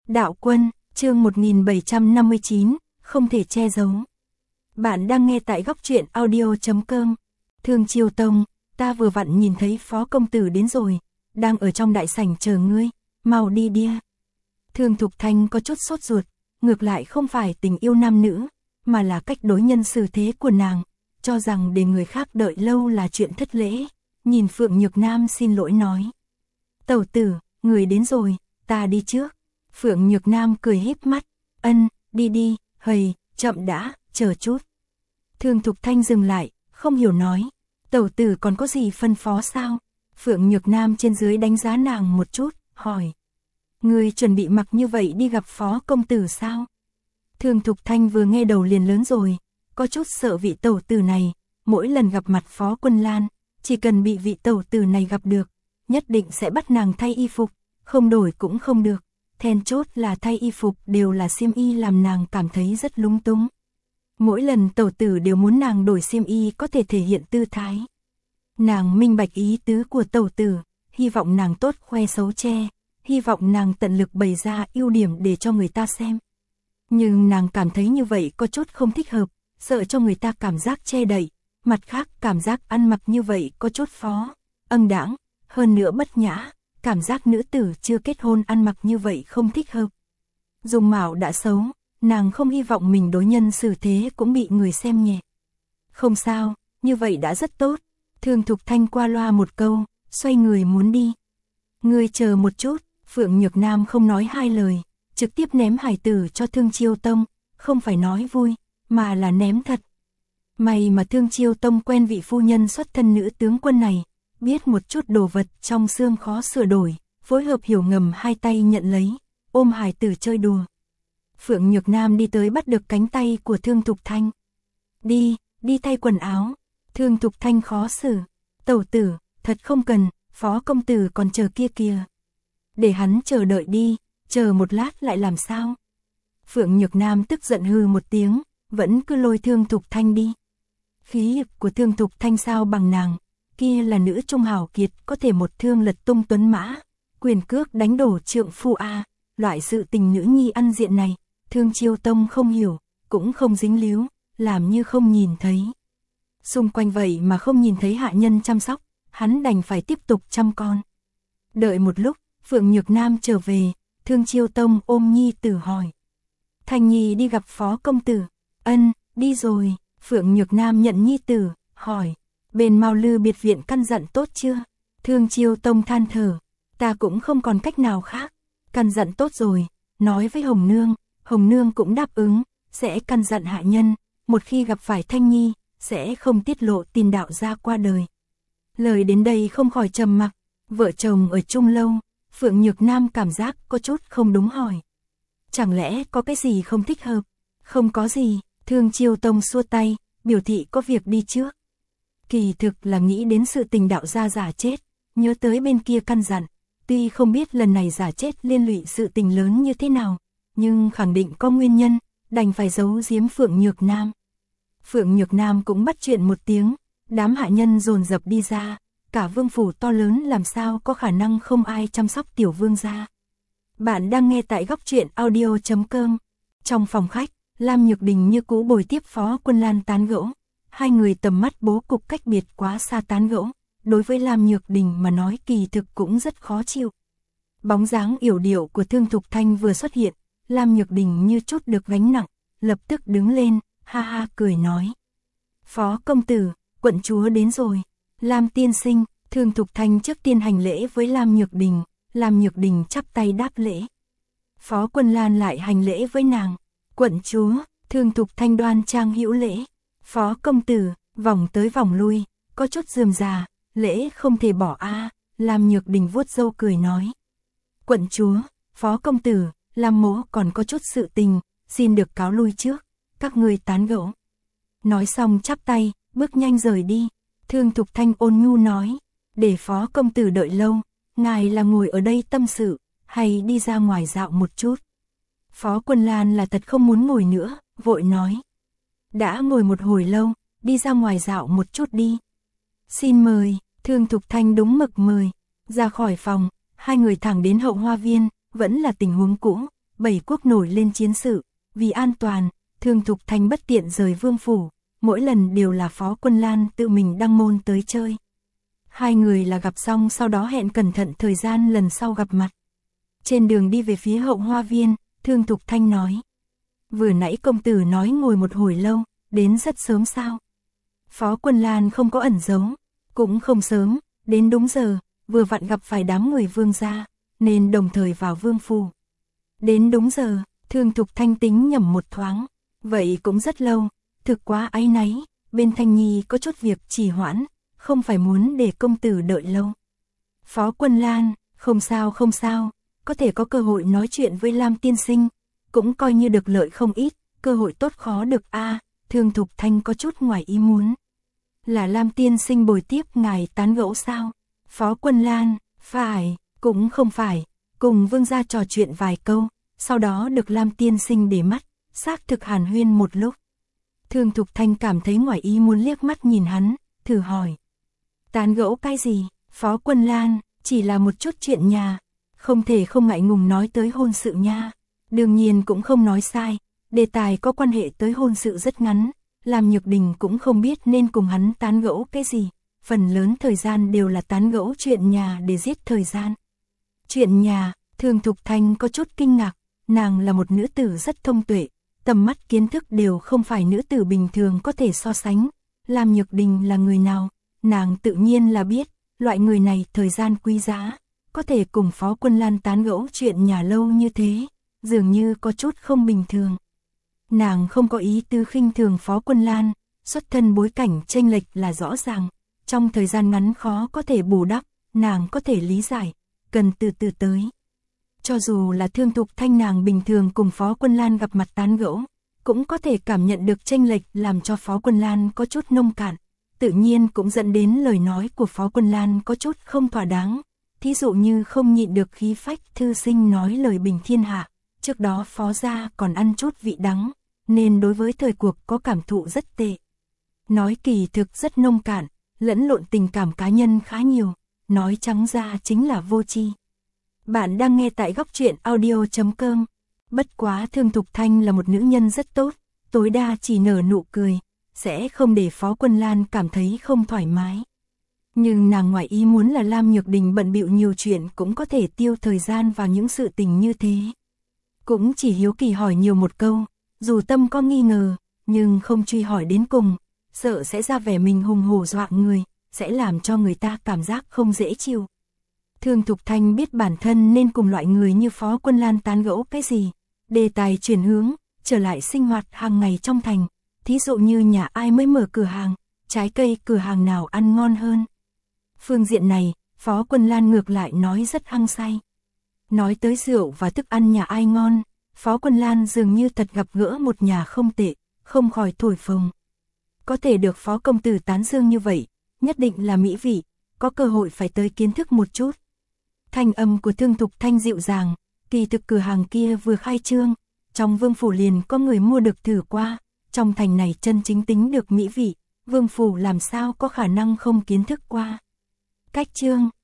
Đạo Quân, chương 1759, không thể che giấu. Bạn đang nghe tại góc truyện audio.com. Thương Chiêu Tông, ta vừa vặn nhìn thấy phó công tử đến rồi, đang ở trong đại sảnh chờ ngươi, mau đi đi. Thương Thục Thanh có chút sốt ruột, ngược lại không phải tình yêu nam nữ, mà là cách đối nhân xử thế của nàng, cho rằng để người khác đợi lâu là chuyện thất lễ. Nhìn Phượng Nhược Nam xin lỗi nói: "Tẩu tử, người đến rồi, ta đi trước." Phượng Nhược Nam cười híp mắt: "Ân, đi đi, hầy, chậm đã, chờ chút." Thương Thục Thanh dừng lại, không hiểu nói: "Tẩu tử còn có gì phân phó sao?" Phượng Nhược Nam trên dưới đánh giá nàng một chút, hỏi: "Ngươi chuẩn bị mặc như vậy đi gặp phó công tử sao?" Thương Thục Thanh vừa nghe đầu liền lớn rồi, có chút sợ vị tẩu tử này, mỗi lần gặp mặt Phó Quân Lan, chỉ cần bị vị tẩu tử này gặp được, nhất định sẽ bắt nàng thay y phục, không đổi cũng không được. Then chốt là thay y phục đều là xiêm y làm nàng cảm thấy rất lung túng. Mỗi lần tẩu tử đều muốn nàng đổi xiêm y có thể thể hiện tư thái. Nàng minh bạch ý tứ của tẩu tử, hy vọng nàng tốt khoe xấu che, hy vọng nàng tận lực bày ra ưu điểm để cho người ta xem. Nhưng nàng cảm thấy như vậy có chút không thích hợp, sợ cho người ta cảm giác che đậy, mặt khác cảm giác ăn mặc như vậy có chút phó, đãng, hơn nữa bất nhã, cảm giác nữ tử chưa kết hôn ăn mặc như vậy không thích hợp. Dung mạo đã xấu, nàng không hy vọng mình đối nhân xử thế cũng bị người xem nhẹ. "Không sao, như vậy đã rất tốt." Thương Thục Thanh qua loa một câu, xoay người muốn đi. "Ngươi chờ một chút." Phượng Nhược Nam không nói hai lời, trực tiếp ném hải tử cho Thương Chiêu Tông, không phải nói vui, mà là ném thật. May mà Thương Chiêu Tông quen vị phu nhân xuất thân nữ tướng quân này, biết một chút đồ vật trong xương khó sửa đổi, phối hợp hiểu ngầm hai tay nhận lấy, ôm hải tử chơi đùa. Phượng Nhược Nam đi tới bắt được cánh tay của Thương Thục Thanh. Đi thay quần áo." Thương Thục Thanh khó xử: "Tẩu tử, thật không cần, phó công tử còn chờ kia kìa." "Để hắn chờ đợi đi, chờ một lát lại làm sao?" Phượng Nhược Nam tức giận hừ một tiếng, vẫn cứ lôi Thương Thục Thanh đi. Khí lực của Thương Thục Thanh sao bằng nàng, kia là nữ trung hào kiệt, có thể một thương lật tung tuấn mã, quyền cước đánh đổ trượng phu a, loại sự tình nữ nhi ăn diện này, Thương Chiêu Tông không hiểu, cũng không dính líu, làm như không nhìn thấy. Xung quanh vậy mà không nhìn thấy hạ nhân chăm sóc, hắn đành phải tiếp tục chăm con. Đợi một lúc, Phượng Nhược Nam trở về, Thương Chiêu Tông ôm nhi tử hỏi: "Thanh nhi đi gặp phó công tử?" "Ân, đi rồi." Phượng Nhược Nam nhận nhi tử, hỏi: "Bên Mao Lư biệt viện căn dặn tốt chưa?" Thương Chiêu Tông than thở: "Ta cũng không còn cách nào khác, căn dặn tốt rồi, nói với Hồng Nương cũng đáp ứng, sẽ căn dặn hạ nhân, một khi gặp phải Thanh nhi, sẽ không tiết lộ tin đạo gia qua đời." Lời đến đây không khỏi trầm mặc, vợ chồng ở chung lâu, Phượng Nhược Nam cảm giác có chút không đúng hỏi: "Chẳng lẽ có cái gì không thích hợp?" "Không có gì." Thương Chiêu Tông xua tay, biểu thị có việc đi trước. Kỳ thực là nghĩ đến sự tình đạo gia giả chết, nhớ tới bên kia căn dặn, tuy không biết lần này giả chết liên lụy sự tình lớn như thế nào, nhưng khẳng định có nguyên nhân, đành phải giấu giếm Phượng Nhược Nam. Phượng Nhược Nam cũng bắt chuyện một tiếng, đám hạ nhân dồn dập đi ra, cả vương phủ to lớn làm sao có khả năng không ai chăm sóc tiểu vương gia. Bạn đang nghe tại góc truyện audio.com. Trong phòng khách, Lam Nhược Đình như cũ bồi tiếp Phó Quân Lan tán gẫu. Hai người tầm mắt bố cục cách biệt quá xa tán gẫu, đối với Lam Nhược Đình mà nói kỳ thực cũng rất khó chịu. Bóng dáng yểu điệu của Thương Thục Thanh vừa xuất hiện, Lam Nhược Đình như chút được gánh nặng, lập tức đứng lên, ha ha cười nói: "Phó công tử, quận chúa đến rồi." "Lam tiên sinh." Thương Thục Thanh trước tiên hành lễ với Lam Nhược Đình chắp tay đáp lễ. Phó Quân Lan lại hành lễ với nàng: "Quận chúa." Thương Thục Thanh đoan trang hữu lễ. "Phó công tử." Vòng tới vòng lui, có chút rườm rà, lễ không thể bỏ a. Lam Nhược Đình vuốt râu cười nói: "Quận chúa, phó công tử, Lam mỗ còn có chút sự tình, xin được cáo lui trước, các ngươi tán gẫu." Nói xong chắp tay, bước nhanh rời đi. Thương Thục Thanh ôn nhu nói: "Để phó công tử đợi lâu, ngài là ngồi ở đây tâm sự, hay đi ra ngoài dạo một chút?" Phó Quân Lan là thật không muốn ngồi nữa, vội nói: "Đã ngồi một hồi lâu, đi ra ngoài dạo một chút đi." "Xin mời." Thương Thục Thanh đúng mực mời. Ra khỏi phòng, hai người thẳng đến hậu hoa viên, vẫn là tình huống cũ, bảy quốc nổi lên chiến sự, vì an toàn, Thương Thục Thanh bất tiện rời vương phủ, mỗi lần đều là Phó Quân Lan tự mình đăng môn tới chơi. Hai người là gặp xong sau đó hẹn cẩn thận thời gian lần sau gặp mặt. Trên đường đi về phía hậu hoa viên, Thương Thục Thanh nói. Vừa nãy công tử nói ngồi một hồi lâu, đến rất sớm sao? Phó Quân Lan không có ẩn giấu, cũng không sớm, đến đúng giờ, vừa vặn gặp phải đám người vương gia, nên đồng thời vào vương phủ. Đến đúng giờ, Thương Thục Thanh tính nhẩm một thoáng, vậy cũng rất lâu, thực quá áy náy, bên Thanh Nhi có chút việc trì hoãn, không phải muốn để công tử đợi lâu. Phó Quân Lan, không sao, có thể có cơ hội nói chuyện với Lam tiên sinh, cũng coi như được lợi không ít, cơ hội tốt khó được a. Thương Thục Thanh có chút ngoài ý muốn. Là Lam tiên sinh bồi tiếp ngài tán gẫu sao? Phó Quân Lan, phải, cũng không phải, cùng vương gia trò chuyện vài câu, sau đó được Lam tiên sinh để mắt, xác thực hàn huyên một lúc. Thương Thục Thanh cảm thấy ngoài ý muốn liếc mắt nhìn hắn, thử hỏi. Tán gẫu cái gì? Phó Quân Lan, chỉ là một chút chuyện nhà, không thể không ngại ngùng nói tới hôn sự nha. Đương nhiên cũng không nói sai, đề tài có quan hệ tới hôn sự rất ngắn, Lam Nhược Đình cũng không biết nên cùng hắn tán gẫu cái gì, phần lớn thời gian đều là tán gẫu chuyện nhà để giết thời gian. Chuyện nhà, Thương Thục Thanh có chút kinh ngạc, nàng là một nữ tử rất thông tuệ, tầm mắt kiến thức đều không phải nữ tử bình thường có thể so sánh. Lam Nhược Đình là người nào, nàng tự nhiên là biết, loại người này thời gian quý giá, có thể cùng Phó Quân Lan tán gẫu chuyện nhà lâu như thế, dường như có chút không bình thường. Nàng không có ý tư khinh thường Phó Quân Lan, xuất thân bối cảnh chênh lệch là rõ ràng, trong thời gian ngắn khó có thể bù đắp, nàng có thể lý giải, cần từ từ tới. Cho dù là Thương Thục Thanh nàng bình thường cùng Phó Quân Lan gặp mặt tán gẫu, cũng có thể cảm nhận được chênh lệch làm cho Phó Quân Lan có chút nông cạn, tự nhiên cũng dẫn đến lời nói của Phó Quân Lan có chút không thỏa đáng, thí dụ như không nhịn được khí phách thư sinh nói lời bình thiên hạ, trước đó Phó gia còn ăn chút vị đắng, nên đối với thời cuộc có cảm thụ rất tệ. Nói kỳ thực rất nông cạn, lẫn lộn tình cảm cá nhân khá nhiều, nói trắng ra chính là vô tri. Bạn đang nghe tại góc truyện audio.com. Bất quá Thương Thục Thanh là một nữ nhân rất tốt, tối đa chỉ nở nụ cười, sẽ không để Phó Quân Lan cảm thấy không thoải mái. Nhưng nàng ngoài ý muốn là Lam Nhược Đình bận bịu nhiều chuyện cũng có thể tiêu thời gian vào những sự tình như thế. Cũng chỉ hiếu kỳ hỏi nhiều một câu, dù tâm có nghi ngờ, nhưng không truy hỏi đến cùng, sợ sẽ ra vẻ mình hùng hổ dọa người, sẽ làm cho người ta cảm giác không dễ chịu. Thương Thục Thanh biết bản thân nên cùng loại người như Phó Quân Lan tán gẫu cái gì, đề tài chuyển hướng, trở lại sinh hoạt hàng ngày trong thành, thí dụ như nhà ai mới mở cửa hàng, trái cây cửa hàng nào ăn ngon hơn. Phương diện này, Phó Quân Lan ngược lại nói rất hăng say. Nói tới rượu và thức ăn nhà ai ngon, Phó Quân Lan dường như thật gặp gỡ một nhà không tệ, không khỏi thổi phồng. Có thể được Phó công tử tán dương như vậy, nhất định là mỹ vị, có cơ hội phải tới kiến thức một chút. Thanh âm của Thương Thục Thanh dịu dàng, kỳ thực cửa hàng kia vừa khai trương, trong vương phủ liền có người mua được thử qua, trong thành này chân chính tính được mỹ vị, vương phủ làm sao có khả năng không kiến thức qua. Cách trương,